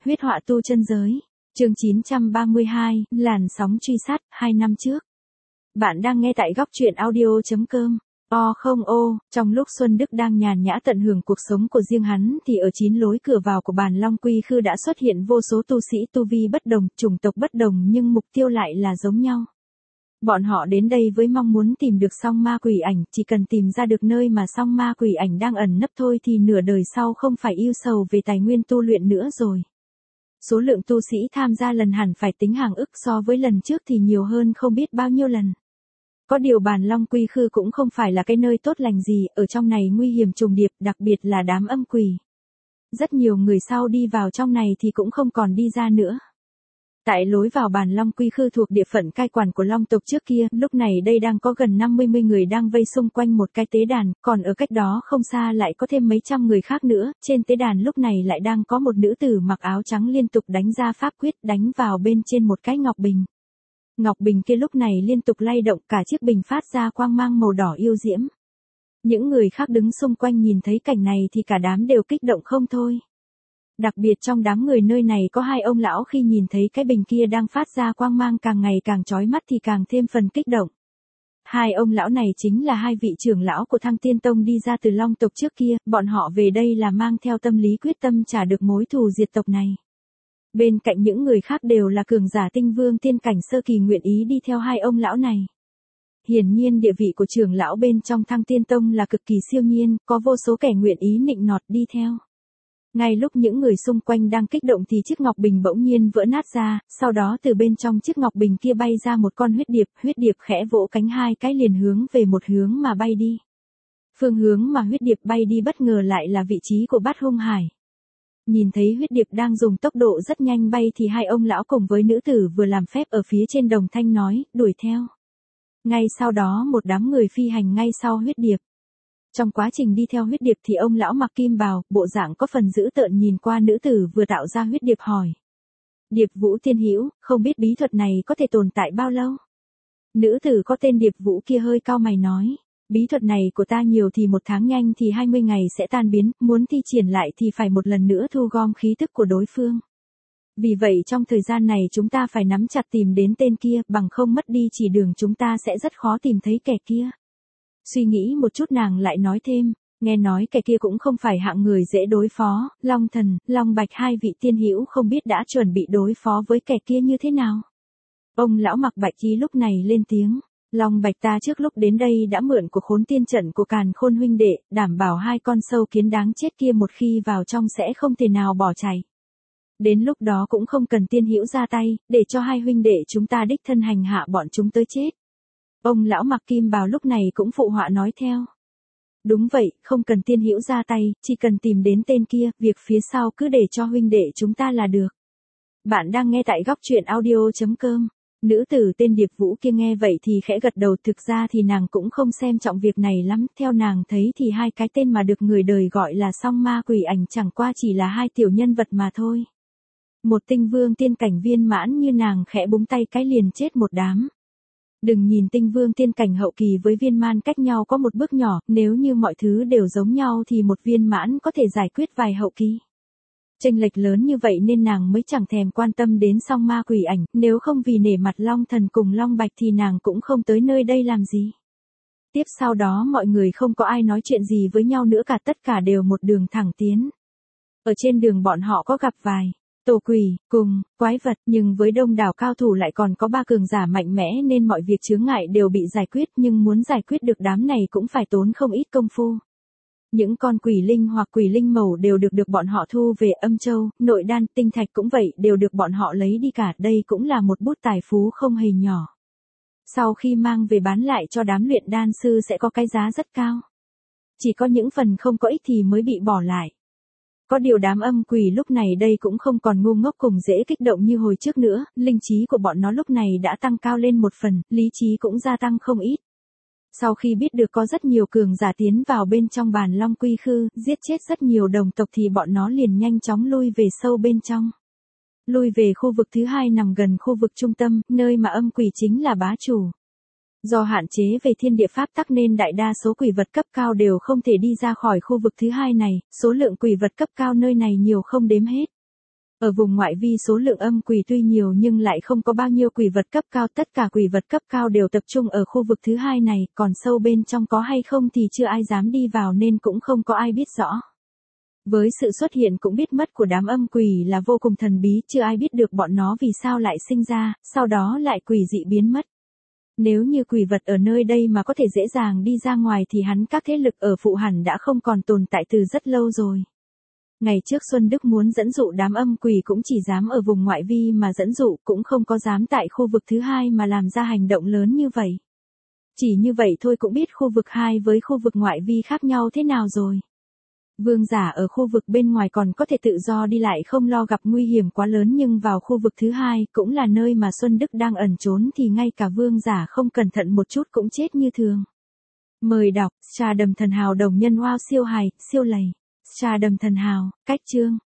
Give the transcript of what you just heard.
Huyết họa tu chân giới. Chương 932, làn sóng truy sát, 2 năm trước. Bạn đang nghe tại góc truyện audio.com. Trong lúc Xuân Đức đang nhàn nhã tận hưởng cuộc sống của riêng hắn thì ở 9 lối cửa vào của Bàn Long Quy Khư đã xuất hiện vô số tu sĩ tu vi bất đồng, chủng tộc bất đồng nhưng mục tiêu lại là giống nhau. Bọn họ đến đây với mong muốn tìm được song ma quỷ ảnh, chỉ cần tìm ra được nơi mà song ma quỷ ảnh đang ẩn nấp thôi thì nửa đời sau không phải ưu sầu về tài nguyên tu luyện nữa rồi. Số lượng tu sĩ tham gia lần hẳn phải tính hàng ức, so với lần trước thì nhiều hơn không biết bao nhiêu lần. Có điều Bàn Long Quy Khư cũng không phải là cái nơi tốt lành gì, ở trong này nguy hiểm trùng điệp, đặc biệt là đám âm quỷ. Rất nhiều người sau đi vào trong này thì cũng không còn đi ra nữa. Tại lối vào Bàn Long Quy Khư thuộc địa phận cai quản của Long tộc trước kia, lúc này đây đang có gần 50 người đang vây xung quanh một cái tế đàn, còn ở cách đó không xa lại có thêm mấy trăm người khác nữa, trên tế đàn lúc này lại đang có một nữ tử mặc áo trắng liên tục đánh ra pháp quyết, đánh vào bên trên một cái ngọc bình. Ngọc bình kia lúc này liên tục lay động, cả chiếc bình phát ra quang mang màu đỏ yêu diễm. Những người khác đứng xung quanh nhìn thấy cảnh này thì cả đám đều kích động không thôi. Đặc biệt trong đám người nơi này có hai ông lão, khi nhìn thấy cái bình kia đang phát ra quang mang càng ngày càng chói mắt thì càng thêm phần kích động. Hai ông lão này chính là hai vị trưởng lão của Thăng Tiên Tông đi ra từ Long tộc trước kia, bọn họ về đây là mang theo tâm lý quyết tâm trả được mối thù diệt tộc này. Bên cạnh những người khác đều là cường giả tinh vương tiên cảnh sơ kỳ nguyện ý đi theo hai ông lão này. Hiển nhiên địa vị của trưởng lão bên trong Thăng Tiên Tông là cực kỳ siêu nhiên, có vô số kẻ nguyện ý nịnh nọt đi theo. Ngay lúc những người xung quanh đang kích động thì chiếc ngọc bình bỗng nhiên vỡ nát ra, sau đó từ bên trong chiếc ngọc bình kia bay ra một con huyết điệp khẽ vỗ cánh hai cái liền hướng về một hướng mà bay đi. Phương hướng mà huyết điệp bay đi bất ngờ lại là vị trí của Bát Hung Hải. Nhìn thấy huyết điệp đang dùng tốc độ rất nhanh bay thì hai ông lão cùng với nữ tử vừa làm phép ở phía trên đồng thanh nói, đuổi theo. Ngay sau đó một đám người phi hành ngay sau huyết điệp. Trong quá trình đi theo huyết điệp thì ông lão mặc kim bào, bộ dạng có phần dữ tợn nhìn qua nữ tử vừa tạo ra huyết điệp hỏi. Điệp Vũ tiên hữu, không biết bí thuật này có thể tồn tại bao lâu? Nữ tử có tên Điệp Vũ kia hơi cau mày nói. Bí thuật này của ta nhiều thì 1 tháng, nhanh thì 20 ngày sẽ tan biến, muốn thi triển lại thì phải một lần nữa thu gom khí tức của đối phương. Vì vậy trong thời gian này chúng ta phải nắm chặt tìm đến tên kia, bằng không mất đi chỉ đường chúng ta sẽ rất khó tìm thấy kẻ kia. Suy nghĩ một chút nàng lại nói thêm, nghe nói kẻ kia cũng không phải hạng người dễ đối phó, Long Thần, Long Bạch hai vị tiên hữu không biết đã chuẩn bị đối phó với kẻ kia như thế nào. Ông lão mặc bạch y lúc này lên tiếng, Long Bạch ta trước lúc đến đây đã mượn của Khốn Tiên trận của Càn Khôn huynh đệ, đảm bảo hai con sâu kiến đáng chết kia một khi vào trong sẽ không thể nào bỏ chạy. Đến lúc đó cũng không cần tiên hữu ra tay, để cho hai huynh đệ chúng ta đích thân hành hạ bọn chúng tới chết. Ông lão mặc kim bào lúc này cũng phụ họa nói theo. Đúng vậy, không cần tiên hữu ra tay, chỉ cần tìm đến tên kia, việc phía sau cứ để cho huynh đệ chúng ta là được. Bạn đang nghe tại góc truyện audio.com. Nữ tử tên Điệp Vũ kia nghe vậy thì khẽ gật đầu, thực ra thì nàng cũng không xem trọng việc này lắm, theo nàng thấy thì hai cái tên mà được người đời gọi là song ma quỷ ảnh chẳng qua chỉ là hai tiểu nhân vật mà thôi. Một tinh vương tiên cảnh viên mãn như nàng khẽ búng tay cái liền chết một đám. Đừng nhìn tinh vương tiên cảnh hậu kỳ với viên mãn cách nhau có một bước nhỏ, nếu như mọi thứ đều giống nhau thì một viên mãn có thể giải quyết vài hậu kỳ. Chênh lệch lớn như vậy nên nàng mới chẳng thèm quan tâm đến song ma quỷ ảnh, nếu không vì nể mặt Long Thần cùng Long Bạch thì nàng cũng không tới nơi đây làm gì. Tiếp sau đó mọi người không có ai nói chuyện gì với nhau nữa cả, tất cả đều một đường thẳng tiến. Ở trên đường bọn họ có gặp vài tổ quỷ, cùng, quái vật, nhưng với đông đảo cao thủ lại còn có 3 cường giả mạnh mẽ nên mọi việc chướng ngại đều bị giải quyết, nhưng muốn giải quyết được đám này cũng phải tốn không ít công phu. Những con quỷ linh hoặc quỷ linh mẩu đều được bọn họ thu về, âm châu, nội đan, tinh thạch cũng vậy, đều được bọn họ lấy đi cả, đây cũng là một bút tài phú không hề nhỏ. Sau khi mang về bán lại cho đám luyện đan sư sẽ có cái giá rất cao. Chỉ có những phần không có ích thì mới bị bỏ lại. Có điều đám âm quỷ lúc này đây cũng không còn ngu ngốc cùng dễ kích động như hồi trước nữa, linh trí của bọn nó lúc này đã tăng cao lên một phần, lý trí cũng gia tăng không ít. Sau khi biết được có rất nhiều cường giả tiến vào bên trong Bàn Long Quy Khư, giết chết rất nhiều đồng tộc thì bọn nó liền nhanh chóng lui về sâu bên trong. Lui về khu vực thứ 2 nằm gần khu vực trung tâm, nơi mà âm quỷ chính là bá chủ. Do hạn chế về thiên địa pháp tắc nên đại đa số quỷ vật cấp cao đều không thể đi ra khỏi khu vực thứ 2 này, số lượng quỷ vật cấp cao nơi này nhiều không đếm hết. Ở vùng ngoại vi số lượng âm quỷ tuy nhiều nhưng lại không có bao nhiêu quỷ vật cấp cao, tất cả quỷ vật cấp cao đều tập trung ở khu vực thứ hai này, còn sâu bên trong có hay không thì chưa ai dám đi vào nên cũng không có ai biết rõ. Với sự xuất hiện cũng biết mất của đám âm quỷ là vô cùng thần bí, chưa ai biết được bọn nó vì sao lại sinh ra, sau đó lại quỷ dị biến mất. Nếu như quỷ vật ở nơi đây mà có thể dễ dàng đi ra ngoài thì hắn các thế lực ở phụ hẳn đã không còn tồn tại từ rất lâu rồi. Ngày trước Xuân Đức muốn dẫn dụ đám âm quỷ cũng chỉ dám ở vùng ngoại vi mà dẫn dụ, cũng không có dám tại khu vực thứ hai mà làm ra hành động lớn như vậy. Chỉ như vậy thôi cũng biết khu vực 2 với khu vực ngoại vi khác nhau thế nào rồi. Vương giả ở khu vực bên ngoài còn có thể tự do đi lại không lo gặp nguy hiểm quá lớn, nhưng vào khu vực thứ hai cũng là nơi mà Xuân Đức đang ẩn trốn thì ngay cả vương giả không cẩn thận một chút cũng chết như thường. Mời đọc, Trà Đầm Thần Hào đồng nhân wow siêu hài, siêu lầy. Trà Đầm Thần Hào, cách chương.